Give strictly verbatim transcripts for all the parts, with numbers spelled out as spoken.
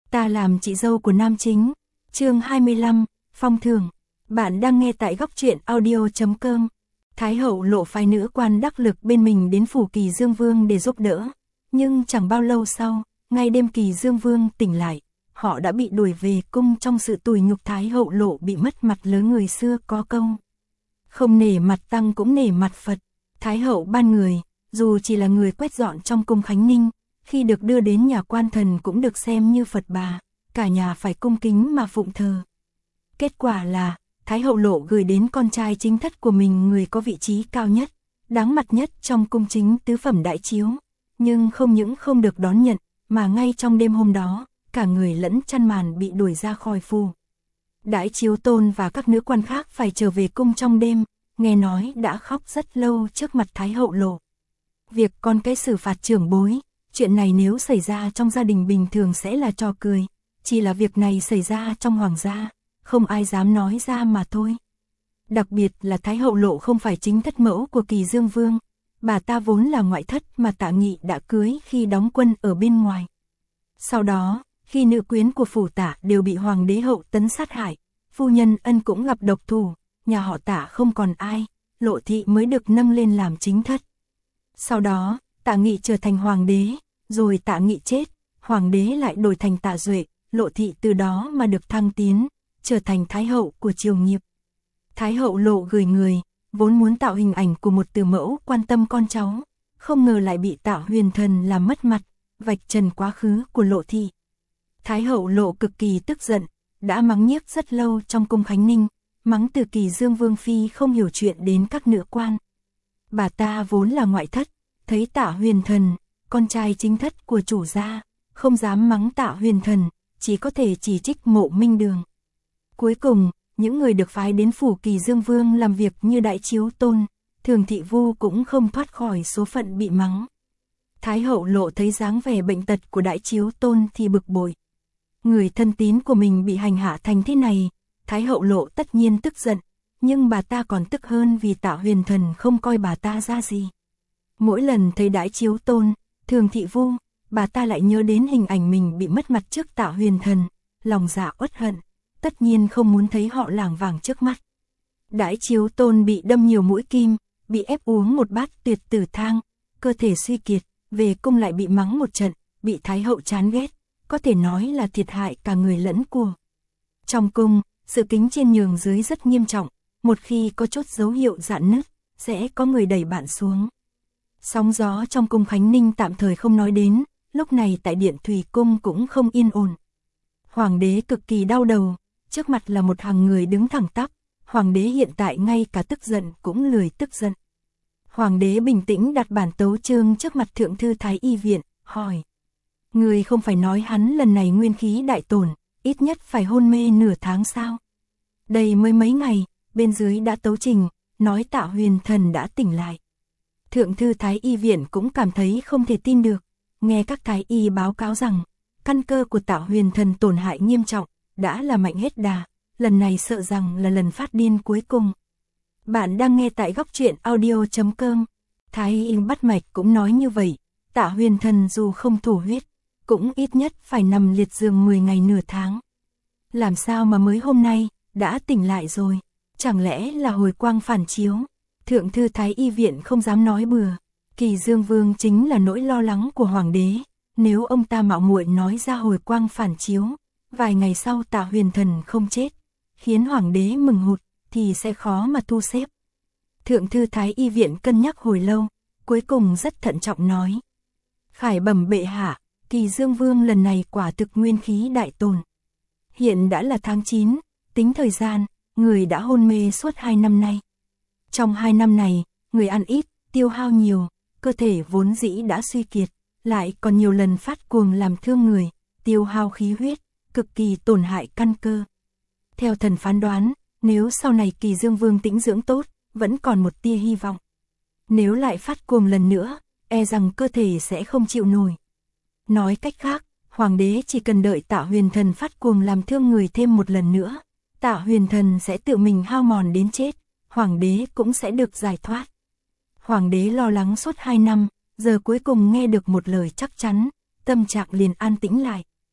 Ta làm chị dâu của nam chính. Chương hai mươi lăm, phong thưởng. Bạn đang nghe tại góc truyện audio chấm com. Thái hậu Lộ phái nữ quan đắc lực bên mình đến phủ Kỳ Dương Vương để giúp đỡ. Nhưng chẳng bao lâu sau, ngay đêm Kỳ Dương Vương tỉnh lại, họ đã bị đuổi về cung trong sự tủi nhục. Thái hậu Lộ bị mất mặt lớn, người xưa có câu: không nể mặt tăng cũng nể mặt Phật. Thái hậu ban người, dù chỉ là người quét dọn trong cung Khánh Ninh, khi được đưa đến nhà quan thần cũng được xem như Phật bà, cả nhà phải cung kính mà phụng thờ. Kết quả là, Thái hậu Lộ gửi đến con trai chính thất của mình người có vị trí cao nhất, đáng mặt nhất trong cung chính tứ phẩm đại chiếu, nhưng không những không được đón nhận, mà ngay trong đêm hôm đó, cả người lẫn chăn màn bị đuổi ra khỏi phủ. Đại chiếu tôn và các nữ quan khác phải trở về cung trong đêm, nghe nói đã khóc rất lâu trước mặt Thái hậu Lộ. Việc con cái xử phạt trưởng bối, chuyện này nếu xảy ra trong gia đình bình thường sẽ là trò cười, chỉ là việc này xảy ra trong hoàng gia, không ai dám nói ra mà thôi. Đặc biệt là Thái hậu Lộ không phải chính thất mẫu của Kỳ Dương Vương, bà ta vốn là ngoại thất mà Tạ Nghị đã cưới khi đóng quân ở bên ngoài. Sau đó, khi nữ quyến của phủ Tạ đều bị hoàng đế hậu tấn sát hại, phu nhân Ân cũng gặp độc thủ, nhà họ Tạ không còn ai, Lộ thị mới được nâng lên làm chính thất. Sau đó, Tạ Nghị trở thành hoàng đế, rồi Tạ Nghị chết, hoàng đế lại đổi thành Tạ Duệ, Lộ thị từ đó mà được thăng tiến, trở thành thái hậu của triều nghiệp. Thái hậu Lộ gửi người, vốn muốn tạo hình ảnh của một từ mẫu quan tâm con cháu, không ngờ lại bị Tạ Huyền Thần làm mất mặt, vạch trần quá khứ của Lộ thị. Thái hậu Lộ cực kỳ tức giận, đã mắng nhiếc rất lâu trong cung Khánh Ninh, mắng từ Kỳ Dương Vương phi không hiểu chuyện đến các nữ quan. Bà ta vốn là ngoại thất, thấy Tạ Huyền Thần, con trai chính thất của chủ gia, không dám mắng Tạ Huyền Thần, chỉ có thể chỉ trích Mộ Minh Đường. Cuối cùng, những người được phái đến phủ Kỳ Dương Vương làm việc như Đại Chiếu Tôn, Thường Thị Vu cũng không thoát khỏi số phận bị mắng. Thái hậu Lộ thấy dáng vẻ bệnh tật của Đại Chiếu Tôn thì bực bội. Người thân tín của mình bị hành hạ thành thế này, Thái hậu Lộ tất nhiên tức giận, nhưng bà ta còn tức hơn vì Tạ Huyền Thần không coi bà ta ra gì. Mỗi lần thấy Đại Chiếu Tôn, Thường Thị Vu, bà ta lại nhớ đến hình ảnh mình bị mất mặt trước Tạ Huyền Thần, lòng dạ uất hận, tất nhiên không muốn thấy họ lảng vảng trước mắt. Đại Chiếu Tôn bị đâm nhiều mũi kim, bị ép uống một bát tuyệt tử thang, cơ thể suy kiệt, về cung lại bị mắng một trận, bị Thái hậu chán ghét, có thể nói là thiệt hại cả người lẫn của. Trong cung, sự kính trên nhường dưới rất nghiêm trọng, một khi có chút dấu hiệu rạn nứt, sẽ có người đẩy bạn xuống. Sóng gió trong cung Khánh Ninh tạm thời không nói đến, lúc này tại điện Thủy Cung cũng không yên ổn. Hoàng đế cực kỳ đau đầu, trước mặt là một hàng người đứng thẳng tắp, hoàng đế hiện tại ngay cả tức giận cũng lười tức giận. Hoàng đế bình tĩnh đặt bản tấu chương trước mặt thượng thư Thái y viện, hỏi: người không phải nói hắn lần này nguyên khí đại tổn, ít nhất phải hôn mê nửa tháng sao? Đây mới mấy ngày, bên dưới đã tấu trình, nói Tạ Huyền Thần đã tỉnh lại. Thượng thư Thái y viện cũng cảm thấy không thể tin được, nghe các thái y báo cáo rằng, căn cơ của Tạ Huyền Thần tổn hại nghiêm trọng, đã là mạnh hết đà, lần này sợ rằng là lần phát điên cuối cùng. Bạn đang nghe tại góc truyện audio chấm com. Thái y bắt mạch cũng nói như vậy, Tạ Huyền Thần dù không thổ huyết, cũng ít nhất phải nằm liệt giường mười ngày nửa tháng. Làm sao mà mới hôm nay, đã tỉnh lại rồi, chẳng lẽ là hồi quang phản chiếu? Thượng thư Thái y viện không dám nói bừa, Kỳ Dương Vương chính là nỗi lo lắng của hoàng đế, nếu ông ta mạo muội nói ra hồi quang phản chiếu, vài ngày sau Tạ Huyền Thần không chết, khiến hoàng đế mừng hụt, thì sẽ khó mà thu xếp. Thượng thư Thái y viện cân nhắc hồi lâu, cuối cùng rất thận trọng nói: khải bẩm bệ hạ, Kỳ Dương Vương lần này quả thực nguyên khí đại tổn. Hiện đã là tháng chín, tính thời gian, người đã hôn mê suốt hai năm nay. Trong hai năm này, người ăn ít, tiêu hao nhiều, cơ thể vốn dĩ đã suy kiệt, lại còn nhiều lần phát cuồng làm thương người, tiêu hao khí huyết, cực kỳ tổn hại căn cơ. Theo thần phán đoán, nếu sau này Kỳ Dương Vương tĩnh dưỡng tốt, vẫn còn một tia hy vọng. Nếu lại phát cuồng lần nữa, e rằng cơ thể sẽ không chịu nổi. Nói cách khác, hoàng đế chỉ cần đợi Tạ Huyền Thần phát cuồng làm thương người thêm một lần nữa, Tạ Huyền Thần sẽ tự mình hao mòn đến chết, hoàng đế cũng sẽ được giải thoát. Hoàng đế lo lắng suốt hai năm, giờ cuối cùng nghe được một lời chắc chắn, tâm trạng liền an tĩnh lại.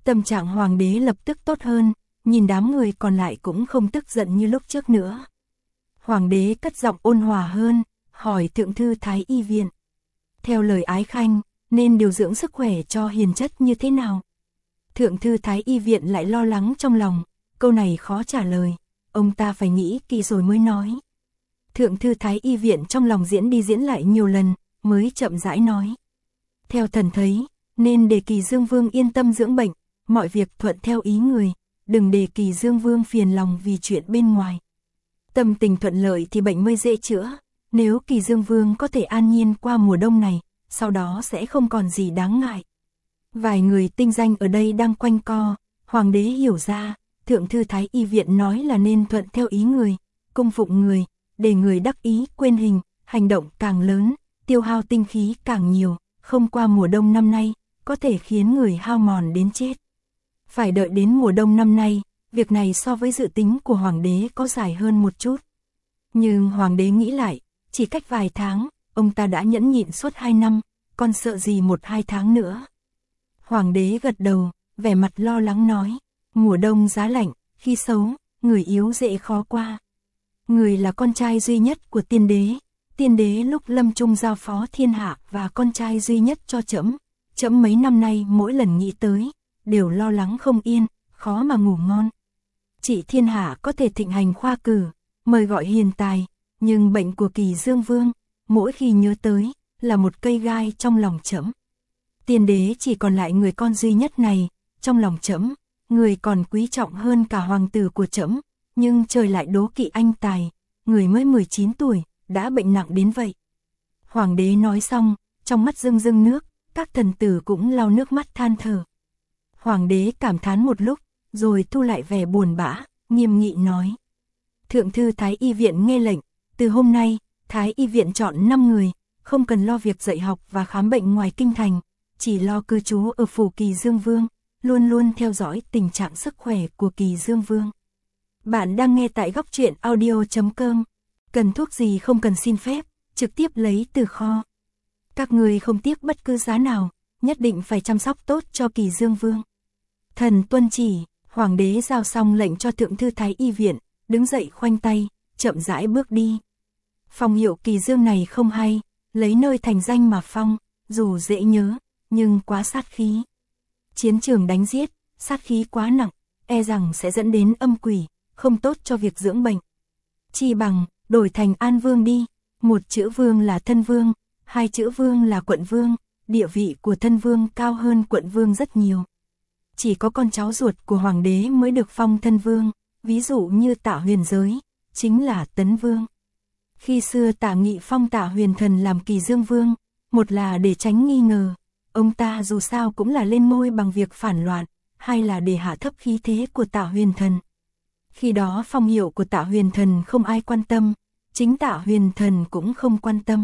Tâm trạng hoàng đế lập tức tốt hơn, nhìn đám người còn lại cũng không tức giận như lúc trước nữa. Hoàng đế cất giọng ôn hòa hơn, hỏi thượng thư Thái y viện. Theo lời ái khanh, nên điều dưỡng sức khỏe cho hiền chất như thế nào? Thượng thư Thái y viện lại lo lắng trong lòng, câu này khó trả lời, ông ta phải nghĩ kỹ rồi mới nói. Thượng thư Thái y viện trong lòng diễn đi diễn lại nhiều lần, mới chậm rãi nói. Theo thần thấy, nên để Kỳ Dương Vương yên tâm dưỡng bệnh, mọi việc thuận theo ý người, đừng để Kỳ Dương Vương phiền lòng vì chuyện bên ngoài. Tâm tình thuận lợi thì bệnh mới dễ chữa, nếu Kỳ Dương Vương có thể an nhiên qua mùa đông này, sau đó sẽ không còn gì đáng ngại. Vài người tinh danh ở đây đang quanh co, hoàng đế hiểu ra, thượng thư Thái y viện nói là nên thuận theo ý người, cung phụng người, để người đắc ý quên hình, hành động càng lớn, tiêu hao tinh khí càng nhiều, không qua mùa đông năm nay, có thể khiến người hao mòn đến chết. Phải đợi đến mùa đông năm nay, việc này so với dự tính của hoàng đế có dài hơn một chút. Nhưng hoàng đế nghĩ lại, chỉ cách vài tháng, ông ta đã nhẫn nhịn suốt hai năm, còn sợ gì một hai tháng nữa. Hoàng đế gật đầu, vẻ mặt lo lắng nói, mùa đông giá lạnh, khi xấu, người yếu dễ khó qua. Người là con trai duy nhất của tiên đế, tiên đế lúc lâm chung giao phó thiên hạ và con trai duy nhất cho trẫm, trẫm mấy năm nay mỗi lần nghĩ tới, đều lo lắng không yên, khó mà ngủ ngon. Chỉ thiên hạ có thể thịnh hành khoa cử, mời gọi hiền tài, nhưng bệnh của Kỳ Dương Vương, mỗi khi nhớ tới, là một cây gai trong lòng trẫm. Tiên đế chỉ còn lại người con duy nhất này, trong lòng trẫm, người còn quý trọng hơn cả hoàng tử của trẫm, nhưng trời lại đố kỵ anh tài, người mới mười chín tuổi, đã bệnh nặng đến vậy. Hoàng đế nói xong, trong mắt rưng rưng nước, các thần tử cũng lau nước mắt than thở. Hoàng đế cảm thán một lúc, rồi thu lại vẻ buồn bã, nghiêm nghị nói. Thượng thư Thái y viện nghe lệnh, từ hôm nay, Thái y viện chọn năm người, không cần lo việc dạy học và khám bệnh ngoài kinh thành, chỉ lo cư trú ở phủ Kỳ Dương Vương, luôn luôn theo dõi tình trạng sức khỏe của Kỳ Dương Vương. Bạn đang nghe tại góc truyện audio chấm com. Cần thuốc gì không cần xin phép, trực tiếp lấy từ kho. Các người không tiếc bất cứ giá nào, nhất định phải chăm sóc tốt cho Kỳ Dương Vương. Thần tuân chỉ, hoàng đế giao xong lệnh cho thượng thư Thái y viện, đứng dậy khoanh tay, chậm rãi bước đi. Phong hiệu Kỳ Dương này không hay, lấy nơi thành danh mà phong, dù dễ nhớ, nhưng quá sát khí. Chiến trường đánh giết, sát khí quá nặng, e rằng sẽ dẫn đến âm quỷ, không tốt cho việc dưỡng bệnh. Chi bằng, đổi thành An Vương đi, một chữ Vương là thân vương, hai chữ Vương là quận vương, địa vị của thân vương cao hơn quận vương rất nhiều. Chỉ có con cháu ruột của hoàng đế mới được phong thân vương, ví dụ như Tạ Huyền Giới, chính là Tấn Vương. Khi xưa Tạ Nghị phong Tạ Huyền Thần làm Kỳ Dương Vương, một là để tránh nghi ngờ, ông ta dù sao cũng là lên ngôi bằng việc phản loạn, hai là để hạ thấp khí thế của Tạ Huyền Thần. Khi đó phong hiệu của Tạ Huyền Thần không ai quan tâm, chính Tạ Huyền Thần cũng không quan tâm.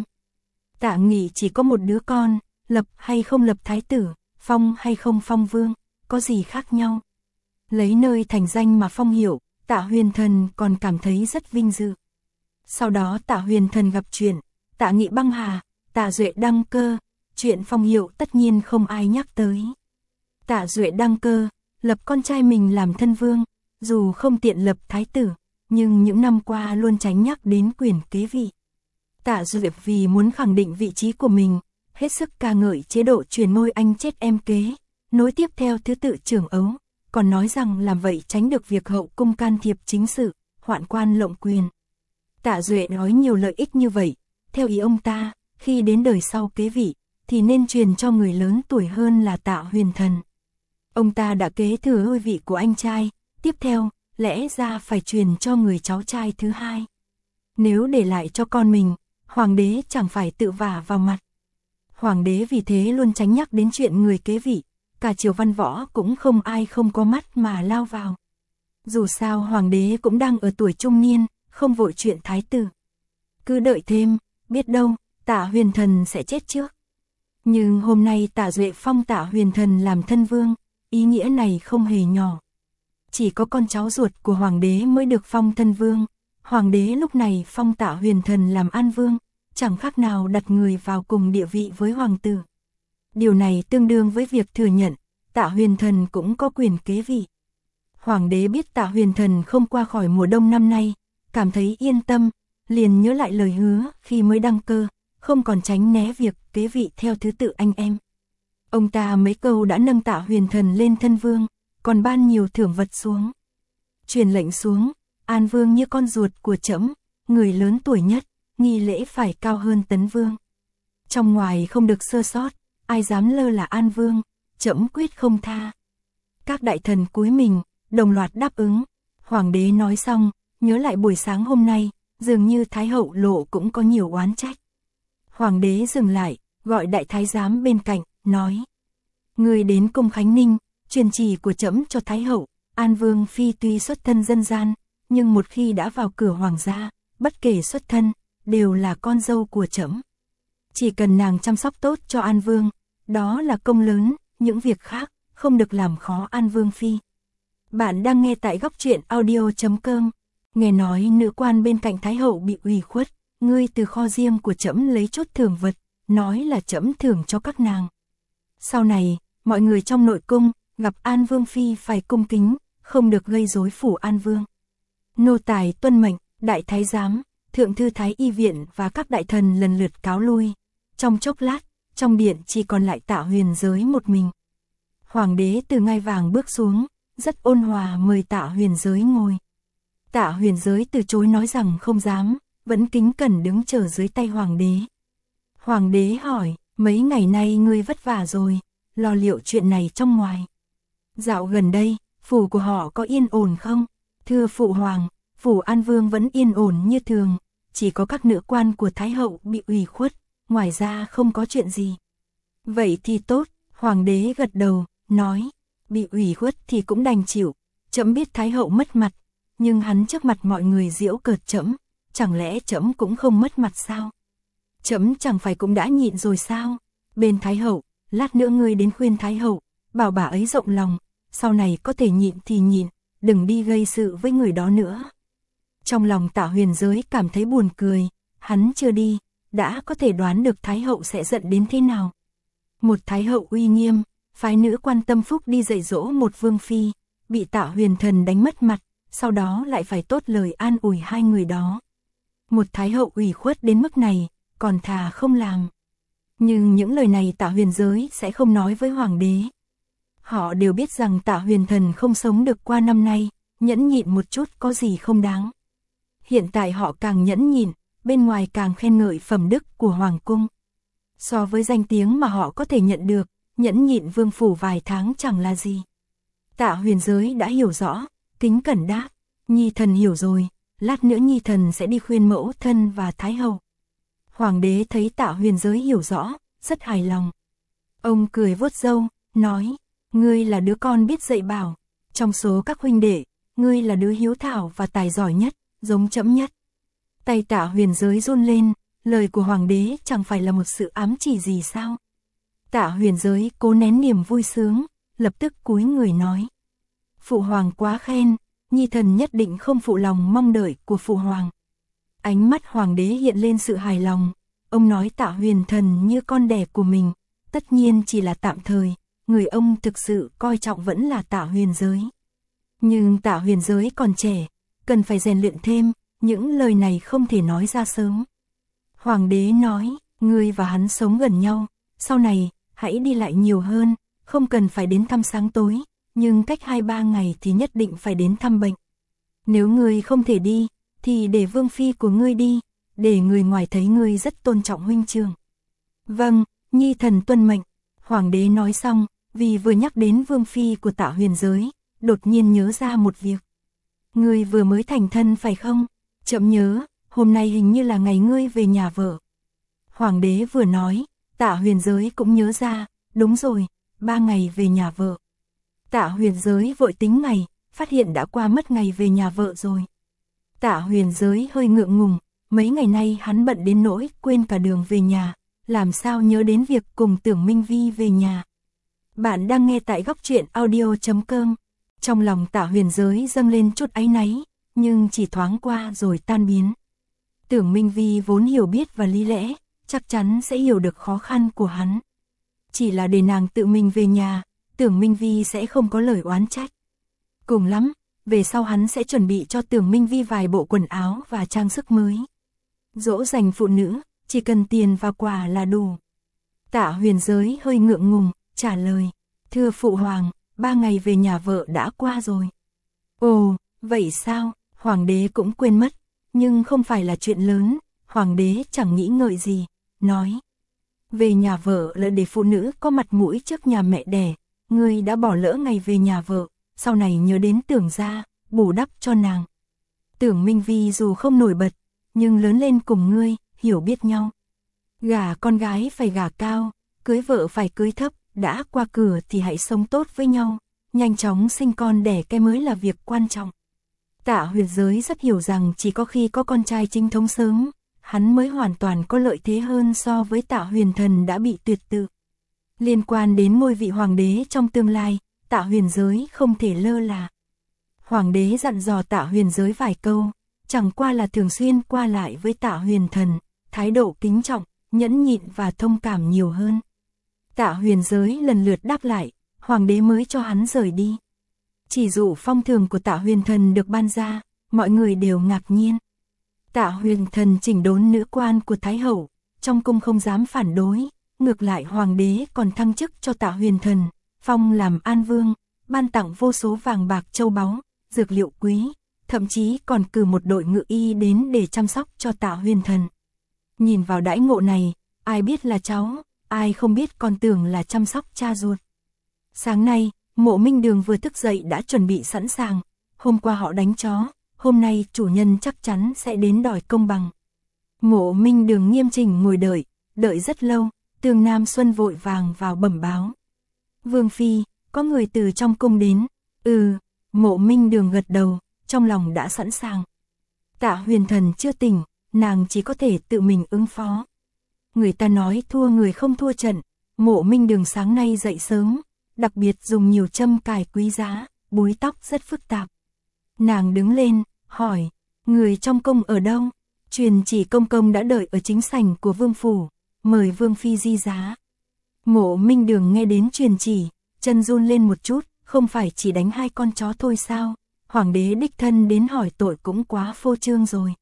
Tạ Nghị chỉ có một đứa con, lập hay không lập thái tử, phong hay không phong vương, có gì khác nhau. Lấy nơi thành danh mà phong hiệu, Tạ Huyền Thần còn cảm thấy rất vinh dự. Sau đó Tạ Huyền Thần gặp chuyện, Tạ Nghị băng hà, Tạ Duệ đăng cơ, chuyện phong hiệu tất nhiên không ai nhắc tới. Tạ Duệ đăng cơ, lập con trai mình làm thân vương, dù không tiện lập thái tử, nhưng những năm qua luôn tránh nhắc đến quyền kế vị. Tạ Duệ vì muốn khẳng định vị trí của mình, hết sức ca ngợi chế độ truyền ngôi anh chết em kế, nối tiếp theo thứ tự trưởng ấu, còn nói rằng làm vậy tránh được việc hậu cung can thiệp chính sự, hoạn quan lộng quyền. Tạ Duệ nói nhiều lợi ích như vậy, theo ý ông ta, khi đến đời sau kế vị, thì nên truyền cho người lớn tuổi hơn là Tạ Huyền Thần. Ông ta đã kế thừa ngôi vị của anh trai, tiếp theo, lẽ ra phải truyền cho người cháu trai thứ hai. Nếu để lại cho con mình, hoàng đế chẳng phải tự vả vào mặt. Hoàng đế vì thế luôn tránh nhắc đến chuyện người kế vị, cả triều văn võ cũng không ai không có mắt mà lao vào. Dù sao hoàng đế cũng đang ở tuổi trung niên, không vội chuyện thái tử. Cứ đợi thêm, biết đâu, Tạ Huyền Thần sẽ chết trước. Nhưng hôm nay Tạ Duệ phong Tạ Huyền Thần làm thân vương, ý nghĩa này không hề nhỏ. Chỉ có con cháu ruột của hoàng đế mới được phong thân vương, hoàng đế lúc này phong Tạ Huyền Thần làm an vương, chẳng khác nào đặt người vào cùng địa vị với hoàng tử. Điều này tương đương với việc thừa nhận, Tạ Huyền Thần cũng có quyền kế vị. Hoàng đế biết Tạ Huyền Thần không qua khỏi mùa đông năm nay, cảm thấy yên tâm, liền nhớ lại lời hứa khi mới đăng cơ, không còn tránh né việc kế vị theo thứ tự anh em. Ông ta mấy câu đã nâng Tạ Huyền Thần lên thân vương, còn ban nhiều thưởng vật xuống. Truyền lệnh xuống, An Vương như con ruột của trẫm, người lớn tuổi nhất, nghi lễ phải cao hơn Tấn Vương. Trong ngoài không được sơ sót, ai dám lơ là An Vương, trẫm quyết không tha. Các đại thần cúi mình, đồng loạt đáp ứng. Hoàng đế nói xong, nhớ lại buổi sáng hôm nay, dường như Thái hậu Lộ cũng có nhiều oán trách. Hoàng đế dừng lại, gọi đại thái giám bên cạnh, nói: Người đến cung Khánh Ninh, truyền chỉ của trẫm cho Thái hậu, An Vương phi tuy xuất thân dân gian, nhưng một khi đã vào cửa hoàng gia, bất kể xuất thân, đều là con dâu của trẫm. Chỉ cần nàng chăm sóc tốt cho An Vương, đó là công lớn, những việc khác không được làm khó An Vương phi. Bạn đang nghe tại góc truyện audio chấm com. Nghe nói nữ quan bên cạnh Thái hậu bị ủy khuất, ngươi từ kho riêng của trẫm lấy chút thưởng vật, nói là trẫm thưởng cho các nàng. Sau này, mọi người trong nội cung, gặp An Vương phi phải cung kính, không được gây rối phủ An Vương. Nô tài tuân mệnh, đại thái giám, thượng thư thái y viện và các đại thần lần lượt cáo lui. Trong chốc lát, trong điện chỉ còn lại Tạ Huyền Giới một mình. Hoàng đế từ ngai vàng bước xuống, rất ôn hòa mời Tạ Huyền Giới ngồi. Tạ Huyền Giới từ chối nói rằng không dám, vẫn kính cẩn đứng chờ dưới tay hoàng đế. Hoàng đế hỏi, mấy ngày nay ngươi vất vả rồi, lo liệu chuyện này trong ngoài. Dạo gần đây, phủ của họ có yên ổn không? Thưa phụ hoàng, phủ An Vương vẫn yên ổn như thường, chỉ có các nữ quan của Thái hậu bị ủy khuất, ngoài ra không có chuyện gì. Vậy thì tốt, hoàng đế gật đầu, nói, bị ủy khuất thì cũng đành chịu, trẫm biết Thái hậu mất mặt, nhưng hắn trước mặt mọi người giễu cợt trẫm, chẳng lẽ trẫm cũng không mất mặt sao? Trẫm chẳng phải cũng đã nhịn rồi sao? Bên Thái hậu, lát nữa ngươi đến khuyên Thái hậu, bảo bà ấy rộng lòng, sau này có thể nhịn thì nhịn, đừng đi gây sự với người đó nữa. Trong lòng Tạ Huyền Giới cảm thấy buồn cười, hắn chưa đi, đã có thể đoán được Thái hậu sẽ giận đến thế nào. Một Thái hậu uy nghiêm, phái nữ quan tâm phúc đi dạy dỗ một vương phi, bị Tạ Huyền Thần đánh mất mặt, sau đó lại phải tốt lời an ủi hai người đó. Một Thái hậu ủy khuất đến mức này, còn thà không làm. Nhưng những lời này Tạ Huyền Giới sẽ không nói với hoàng đế. Họ đều biết rằng Tạ Huyền Thần không sống được qua năm nay, nhẫn nhịn một chút có gì không đáng. Hiện tại họ càng nhẫn nhịn, bên ngoài càng khen ngợi phẩm đức của hoàng cung. So với danh tiếng mà họ có thể nhận được, nhẫn nhịn vương phủ vài tháng chẳng là gì. Tạ Huyền Giới đã hiểu rõ, kính cẩn đáp, nhi thần hiểu rồi, lát nữa nhi thần sẽ đi khuyên mẫu thân và Thái hậu. Hoàng đế thấy Tạ Huyền Giới hiểu rõ, rất hài lòng. Ông cười vuốt râu, nói, ngươi là đứa con biết dạy bảo, trong số các huynh đệ, ngươi là đứa hiếu thảo và tài giỏi nhất, giống trẫm nhất. Tay Tạ Huyền Giới run lên, lời của hoàng đế chẳng phải là một sự ám chỉ gì sao? Tạ Huyền Giới cố nén niềm vui sướng, lập tức cúi người nói. Phụ hoàng quá khen, nhi thần nhất định không phụ lòng mong đợi của phụ hoàng. Ánh mắt hoàng đế hiện lên sự hài lòng, ông nói Tạ Huyền Thần như con đẻ của mình, tất nhiên chỉ là tạm thời, người ông thực sự coi trọng vẫn là Tạ Huyền Giới. Nhưng Tạ Huyền Giới còn trẻ, cần phải rèn luyện thêm, những lời này không thể nói ra sớm. Hoàng đế nói, ngươi và hắn sống gần nhau, sau này, hãy đi lại nhiều hơn, không cần phải đến thăm sáng tối, nhưng cách hai ba ngày thì nhất định phải đến thăm bệnh. Nếu ngươi không thể đi, thì để vương phi của ngươi đi, để người ngoài thấy ngươi rất tôn trọng huynh trưởng. Vâng, nhi thần tuân mệnh. Hoàng đế nói xong, vì vừa nhắc đến vương phi của Tạ Huyền Giới, đột nhiên nhớ ra một việc. Ngươi vừa mới thành thân phải không? Chậm nhớ, hôm nay hình như là ngày ngươi về nhà vợ. Hoàng đế vừa nói, Tạ Huyền Giới cũng nhớ ra, đúng rồi, ba ngày về nhà vợ. Tạ Huyền Giới vội tính ngày, phát hiện đã qua mất ngày về nhà vợ rồi. Tạ Huyền Giới hơi ngượng ngùng, mấy ngày nay hắn bận đến nỗi quên cả đường về nhà, làm sao nhớ đến việc cùng Tưởng Minh Vi về nhà. Bạn đang nghe tại góc truyện audio chấm com. Trong lòng Tạ Huyền Giới dâng lên chút áy náy, nhưng chỉ thoáng qua rồi tan biến. Tưởng Minh Vi vốn hiểu biết và lý lẽ, chắc chắn sẽ hiểu được khó khăn của hắn. Chỉ là để nàng tự mình về nhà, Tưởng Minh Vi sẽ không có lời oán trách. Cùng lắm, về sau hắn sẽ chuẩn bị cho Tưởng Minh Vi vài bộ quần áo và trang sức mới. Dỗ dành phụ nữ, chỉ cần tiền và quà là đủ. Tạ Huyền Giới hơi ngượng ngùng, trả lời, thưa phụ hoàng, ba ngày về nhà vợ đã qua rồi. Ồ, vậy sao, hoàng đế cũng quên mất, nhưng không phải là chuyện lớn, hoàng đế chẳng nghĩ ngợi gì, nói. Về nhà vợ là để phụ nữ có mặt mũi trước nhà mẹ đẻ, ngươi đã bỏ lỡ ngày về nhà vợ, sau này nhớ đến Tưởng gia, bù đắp cho nàng. Tưởng Minh Vi dù không nổi bật, nhưng lớn lên cùng ngươi, hiểu biết nhau. Gả con gái phải gả cao, cưới vợ phải cưới thấp, đã qua cửa thì hãy sống tốt với nhau, nhanh chóng sinh con đẻ cái mới là việc quan trọng. Tạ Huyền Giới rất hiểu rằng chỉ có khi có con trai chính thống sớm, hắn mới hoàn toàn có lợi thế hơn so với Tạ Huyền Thần đã bị tuyệt tự. Liên quan đến ngôi vị hoàng đế trong tương lai, Tạ Huyền Giới không thể lơ là. Hoàng đế dặn dò Tạ Huyền Giới vài câu, chẳng qua là thường xuyên qua lại với Tạ Huyền Thần, thái độ kính trọng, nhẫn nhịn và thông cảm nhiều hơn. Tạ Huyền Giới lần lượt đáp lại, hoàng đế mới cho hắn rời đi. Chỉ dụ phong thường của Tạ Huyền Thần được ban ra, mọi người đều ngạc nhiên. Tạ Huyền Thần chỉnh đốn nữ quan của Thái Hậu, trong cung không dám phản đối, ngược lại hoàng đế còn thăng chức cho Tạ Huyền Thần, phong làm An Vương, ban tặng vô số vàng bạc châu báu, dược liệu quý, thậm chí còn cử một đội ngự y đến để chăm sóc cho Tạ Huyền Thần. Nhìn vào đãi ngộ này, ai biết là cháu, ai không biết còn tưởng là chăm sóc cha ruột. Sáng nay, Mộ Minh Đường vừa thức dậy đã chuẩn bị sẵn sàng, hôm qua họ đánh chó, hôm nay chủ nhân chắc chắn sẽ đến đòi công bằng. Mộ Minh Đường nghiêm chỉnh ngồi đợi, đợi rất lâu, Tường Nam Xuân vội vàng vào bẩm báo. Vương Phi, có người từ trong cung đến. Ừ, Mộ Minh Đường gật đầu, trong lòng đã sẵn sàng. Tạ Huyền Thần chưa tỉnh, nàng chỉ có thể tự mình ứng phó. Người ta nói thua người không thua trận, Mộ Minh Đường sáng nay dậy sớm, đặc biệt dùng nhiều châm cài quý giá, búi tóc rất phức tạp. Nàng đứng lên, hỏi, người trong cung ở đâu? Truyền chỉ công công đã đợi ở chính sảnh của vương phủ, mời Vương Phi di giá. Mộ Minh Đường nghe đến truyền chỉ, chân run lên một chút, không phải chỉ đánh hai con chó thôi sao? Hoàng đế đích thân đến hỏi tội cũng quá phô trương rồi.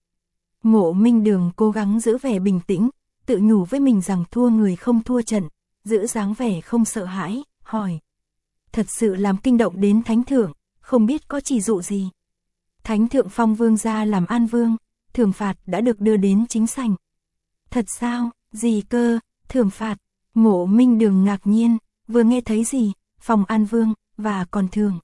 Mộ Minh Đường cố gắng giữ vẻ bình tĩnh, tự nhủ với mình rằng thua người không thua trận, giữ dáng vẻ không sợ hãi, hỏi. Thật sự làm kinh động đến Thánh Thượng, không biết có chỉ dụ gì. Thánh Thượng phong vương gia làm An Vương, thưởng phạt đã được đưa đến chính sảnh. Thật sao, gì cơ, thưởng phạt? Mộ Minh Đường ngạc nhiên, vừa nghe thấy gì, phong An Vương, và còn thưởng.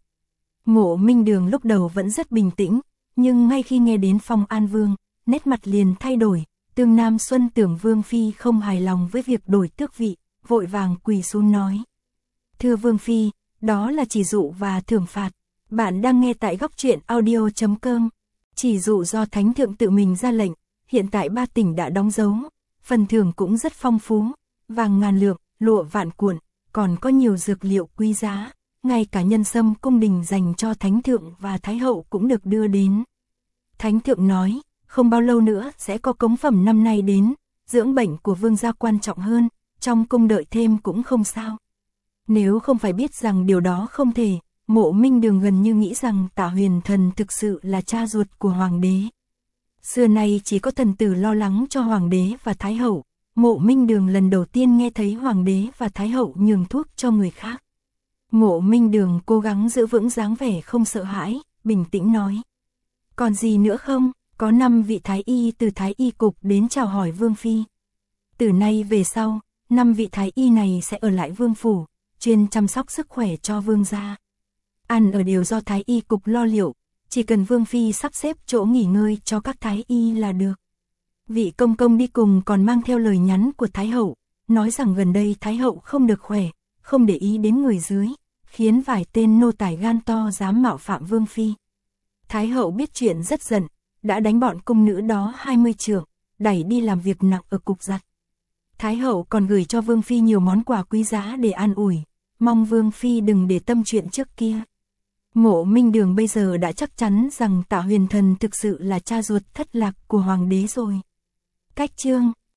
Mộ Minh Đường lúc đầu vẫn rất bình tĩnh, nhưng ngay khi nghe đến phong An Vương, nét mặt liền thay đổi. Tường Nam Xuân tưởng Vương Phi không hài lòng với việc đổi tước vị, vội vàng quỳ xuống nói. Thưa Vương Phi, đó là chỉ dụ và thưởng phạt. Bạn đang nghe tại góc truyện audio chấm com. Chỉ dụ do Thánh Thượng tự mình ra lệnh, hiện tại ba tỉnh đã đóng dấu, phần thưởng cũng rất phong phú, vàng ngàn lượng, lụa vạn cuộn, còn có nhiều dược liệu quý giá, ngay cả nhân sâm cung đình dành cho Thánh Thượng và Thái Hậu cũng được đưa đến. Thánh Thượng nói, không bao lâu nữa sẽ có cống phẩm năm nay đến, dưỡng bệnh của vương gia quan trọng hơn, trong cung đợi thêm cũng không sao. Nếu không phải biết rằng điều đó không thể, Mộ Minh Đường gần như nghĩ rằng Tạ Huyền Thần thực sự là cha ruột của hoàng đế. Xưa nay chỉ có thần tử lo lắng cho hoàng đế và thái hậu, Mộ Minh Đường lần đầu tiên nghe thấy hoàng đế và thái hậu nhường thuốc cho người khác. Mộ Minh Đường cố gắng giữ vững dáng vẻ không sợ hãi, bình tĩnh nói. Còn gì nữa không? Có năm vị thái y từ thái y cục đến chào hỏi Vương Phi. Từ nay về sau, năm vị thái y này sẽ ở lại vương phủ, chuyên chăm sóc sức khỏe cho vương gia. Ăn ở đều do thái y cục lo liệu, chỉ cần Vương Phi sắp xếp chỗ nghỉ ngơi cho các thái y là được. Vị công công đi cùng còn mang theo lời nhắn của Thái Hậu, nói rằng gần đây Thái Hậu không được khỏe, không để ý đến người dưới, khiến vài tên nô tài gan to dám mạo phạm Vương Phi. Thái Hậu biết chuyện rất giận, đã đánh bọn cung nữ đó hai mươi trượng, đẩy đi làm việc nặng ở cục giặt. Thái Hậu còn gửi cho Vương Phi nhiều món quà quý giá để an ủi, mong Vương Phi đừng để tâm chuyện trước kia. Mộ Minh Đường bây giờ đã chắc chắn rằng Tạ Huyền Thần thực sự là cha ruột thất lạc của hoàng đế rồi. Cách chương